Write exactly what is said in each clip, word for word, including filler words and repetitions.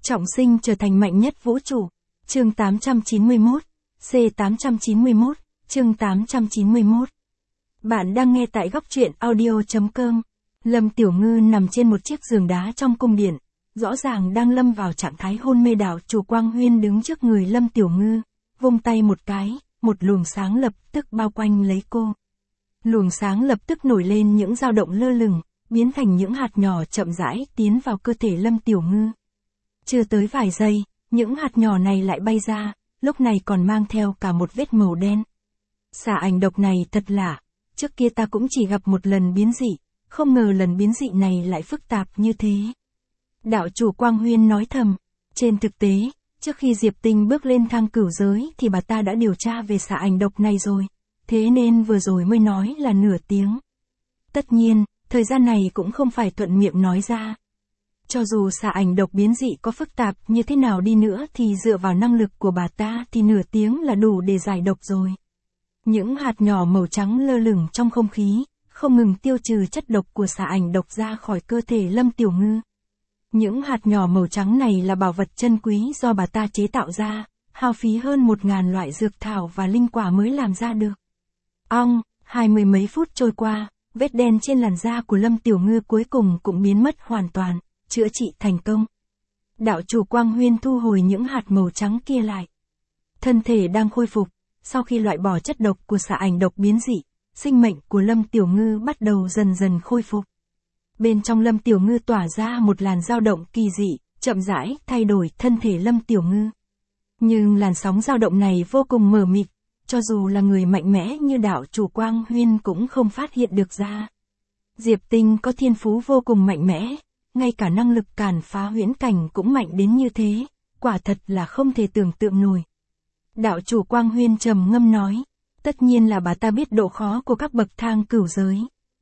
Trọng sinh trở thành mạnh nhất vũ trụ. Chương tám trăm chín mươi mốt, C tám trăm chín mươi mốt, chương tám trăm chín mươi mốt. Bạn đang nghe tại góc truyện audio.com. Lâm Tiểu Ngư nằm trên một chiếc giường đá trong cung điện, rõ ràng đang lâm vào trạng thái hôn mê. Đạo chủ Quang Huyên đứng trước người Lâm Tiểu Ngư, vung tay một cái, một luồng sáng lập tức bao quanh lấy cô. Luồng sáng lập tức nổi lên những dao động lơ lửng, biến thành những hạt nhỏ chậm rãi tiến vào cơ thể Lâm Tiểu Ngư. Chưa tới vài giây, những hạt nhỏ này lại bay ra, lúc này còn mang theo cả một vết màu đen. Xà ảnh độc này thật lạ, trước kia ta cũng chỉ gặp một lần biến dị, không ngờ lần biến dị này lại phức tạp như thế. Đạo chủ Quang Huyên nói thầm, trên thực tế, trước khi Diệp Tinh bước lên thang cửu giới thì bà ta đã điều tra về xà ảnh độc này rồi, thế nên vừa rồi mới nói là nửa tiếng. Tất nhiên, thời gian này cũng không phải thuận miệng nói ra. Cho dù xà ảnh độc biến dị có phức tạp như thế nào đi nữa thì dựa vào năng lực của bà ta thì nửa tiếng là đủ để giải độc rồi. Những hạt nhỏ màu trắng lơ lửng trong không khí, không ngừng tiêu trừ chất độc của xà ảnh độc ra khỏi cơ thể Lâm Tiểu Ngư. Những hạt nhỏ màu trắng này là bảo vật chân quý do bà ta chế tạo ra, hao phí hơn một ngàn loại dược thảo và linh quả mới làm ra được. Ong, hai mươi mấy phút trôi qua, vết đen trên làn da của Lâm Tiểu Ngư cuối cùng cũng biến mất hoàn toàn, chữa trị thành công. Đạo chủ Quang Huyên thu hồi những hạt màu trắng kia lại. Thân thể đang khôi phục, sau khi loại bỏ chất độc của xà ảnh độc biến dị, sinh mệnh của Lâm Tiểu Ngư bắt đầu dần dần khôi phục. Bên trong Lâm Tiểu Ngư tỏa ra một làn dao động kỳ dị, chậm rãi thay đổi thân thể Lâm Tiểu Ngư. Nhưng làn sóng dao động này vô cùng mờ mịt, cho dù là người mạnh mẽ như đạo chủ Quang Huyên cũng không phát hiện được ra. Diệp Tinh có thiên phú vô cùng mạnh mẽ, ngay cả năng lực càn phá huyễn cảnh cũng mạnh đến như thế, quả thật là không thể tưởng tượng nổi. Đạo chủ Quang Huyên trầm ngâm nói, tất nhiên là bà ta biết độ khó của các bậc thang cửu giới.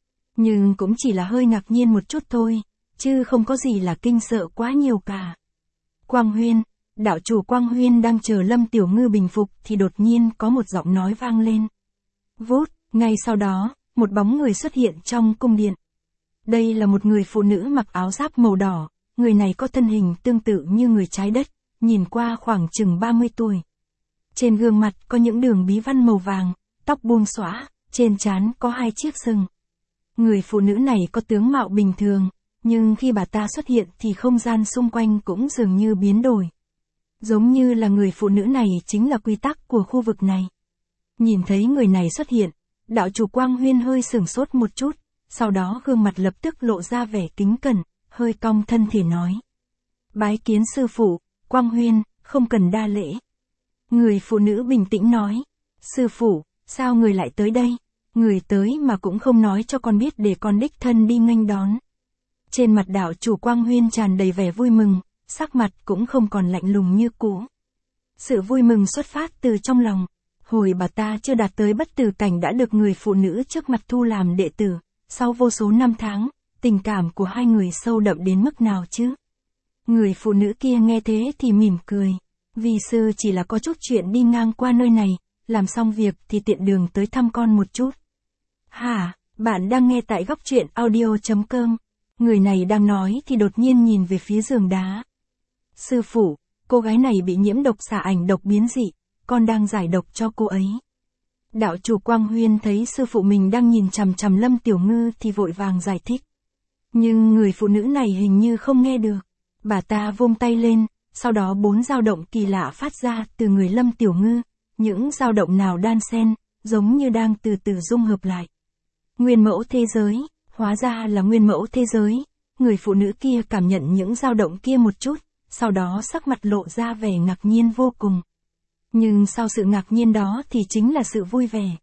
Nhưng cũng chỉ là hơi ngạc nhiên một chút thôi, chứ không có gì là kinh sợ quá nhiều cả. Quang Huyên, đạo chủ Quang Huyên đang chờ Lâm Tiểu Ngư bình phục thì đột nhiên có một giọng nói vang lên. Vút, ngay sau đó, một bóng người xuất hiện trong cung điện. Đây là một người phụ nữ mặc áo giáp màu đỏ, người này có thân hình tương tự như người trái đất, nhìn qua khoảng chừng ba mươi tuổi. Trên gương mặt có những đường bí văn màu vàng, tóc buông xõa, trên trán có hai chiếc sừng. Người phụ nữ này có tướng mạo bình thường, nhưng khi bà ta xuất hiện thì không gian xung quanh cũng dường như biến đổi. Giống như là người phụ nữ này chính là quy tắc của khu vực này. Nhìn thấy người này xuất hiện, đạo chủ Quang Huyên hơi sửng sốt một chút, sau đó gương mặt lập tức lộ ra vẻ kính cẩn, hơi cong thân thể nói. Bái kiến sư phụ, Quang Huyên, không cần đa lễ. Người phụ nữ bình tĩnh nói, sư phụ, sao người lại tới đây? Người tới mà cũng không nói cho con biết để con đích thân đi nghênh đón. Trên mặt đạo chủ Quang Huyên tràn đầy vẻ vui mừng, sắc mặt cũng không còn lạnh lùng như cũ. Sự vui mừng xuất phát từ trong lòng, hồi bà ta chưa đạt tới bất tử cảnh đã được người phụ nữ trước mặt thu làm đệ tử, sau vô số năm tháng, tình cảm của hai người sâu đậm đến mức nào chứ? Người phụ nữ kia nghe thế thì mỉm cười, vì sư chỉ là có chút chuyện đi ngang qua nơi này, làm xong việc thì tiện đường tới thăm con một chút. Hả, bạn đang nghe tại góc truyện audio.com. Người này đang nói thì đột nhiên nhìn về phía giường đá. Sư phụ, cô gái này bị nhiễm độc xà ảnh độc biến dị, con đang giải độc cho cô ấy. Đạo chủ Quang Huyên thấy sư phụ mình đang nhìn chằm chằm Lâm Tiểu Ngư thì vội vàng giải thích. Nhưng người phụ nữ này hình như không nghe được. Bà ta vung tay lên, sau đó bốn dao động kỳ lạ phát ra từ người Lâm Tiểu Ngư. Những dao động nào đan xen, giống như đang từ từ dung hợp lại. Nguyên mẫu thế giới, hóa ra là nguyên mẫu thế giới. Người phụ nữ kia cảm nhận những dao động kia một chút, sau đó sắc mặt lộ ra vẻ ngạc nhiên vô cùng. Nhưng sau sự ngạc nhiên đó thì chính là sự vui vẻ.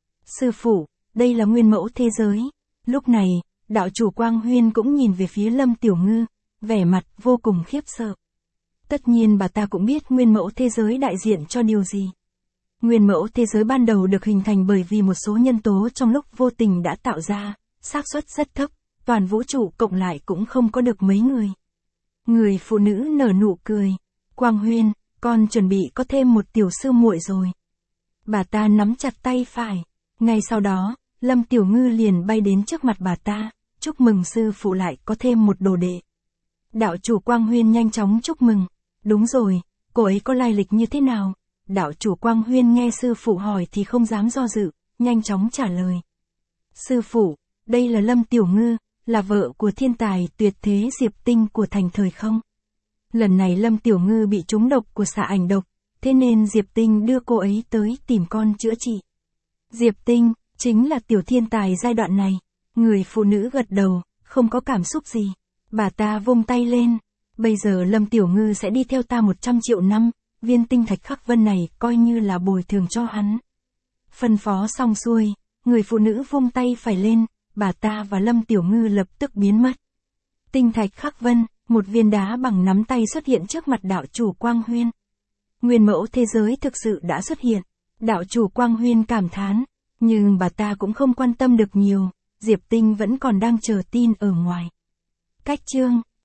Sư phụ, đây là nguyên mẫu thế giới. Lúc này, đạo chủ Quang Huyên cũng nhìn về phía Lâm Tiểu Ngư, vẻ mặt vô cùng khiếp sợ. Tất nhiên bà ta cũng biết nguyên mẫu thế giới đại diện cho điều gì. Nguyên mẫu thế giới ban đầu được hình thành bởi vì một số nhân tố trong lúc vô tình đã tạo ra, xác suất rất thấp, toàn vũ trụ cộng lại cũng không có được mấy người. Người phụ nữ nở nụ cười, Quang Huyên, con chuẩn bị có thêm một tiểu sư muội rồi. Bà ta nắm chặt tay phải, ngay sau đó, Lâm Tiểu Ngư liền bay đến trước mặt bà ta, chúc mừng sư phụ lại có thêm một đồ đệ. Đạo chủ Quang Huyên nhanh chóng chúc mừng. Đúng rồi, cô ấy có lai lịch như thế nào? Đạo chủ Quang Huyên nghe sư phụ hỏi thì không dám do dự, nhanh chóng trả lời. Sư phụ, đây là Lâm Tiểu Ngư, là vợ của thiên tài tuyệt thế Diệp Tinh của thành thời không. Lần này Lâm Tiểu Ngư bị trúng độc của xạ ảnh độc, thế nên Diệp Tinh đưa cô ấy tới tìm con chữa trị. Diệp Tinh, chính là tiểu thiên tài giai đoạn này. Người phụ nữ gật đầu, không có cảm xúc gì. Bà ta vung tay lên. Bây giờ Lâm Tiểu Ngư sẽ đi theo ta một trăm triệu năm, viên tinh thạch khắc vân này coi như là bồi thường cho hắn. Phân phó xong xuôi, người phụ nữ vung tay phải lên, bà ta và Lâm Tiểu Ngư lập tức biến mất. Tinh thạch khắc vân, một viên đá bằng nắm tay xuất hiện trước mặt đạo chủ Quang Huyên. Nguyên mẫu thế giới thực sự đã xuất hiện. Đạo chủ Quang Huyên cảm thán, nhưng bà ta cũng không quan tâm được nhiều, Diệp Tinh vẫn còn đang chờ tin ở ngoài. Cách chương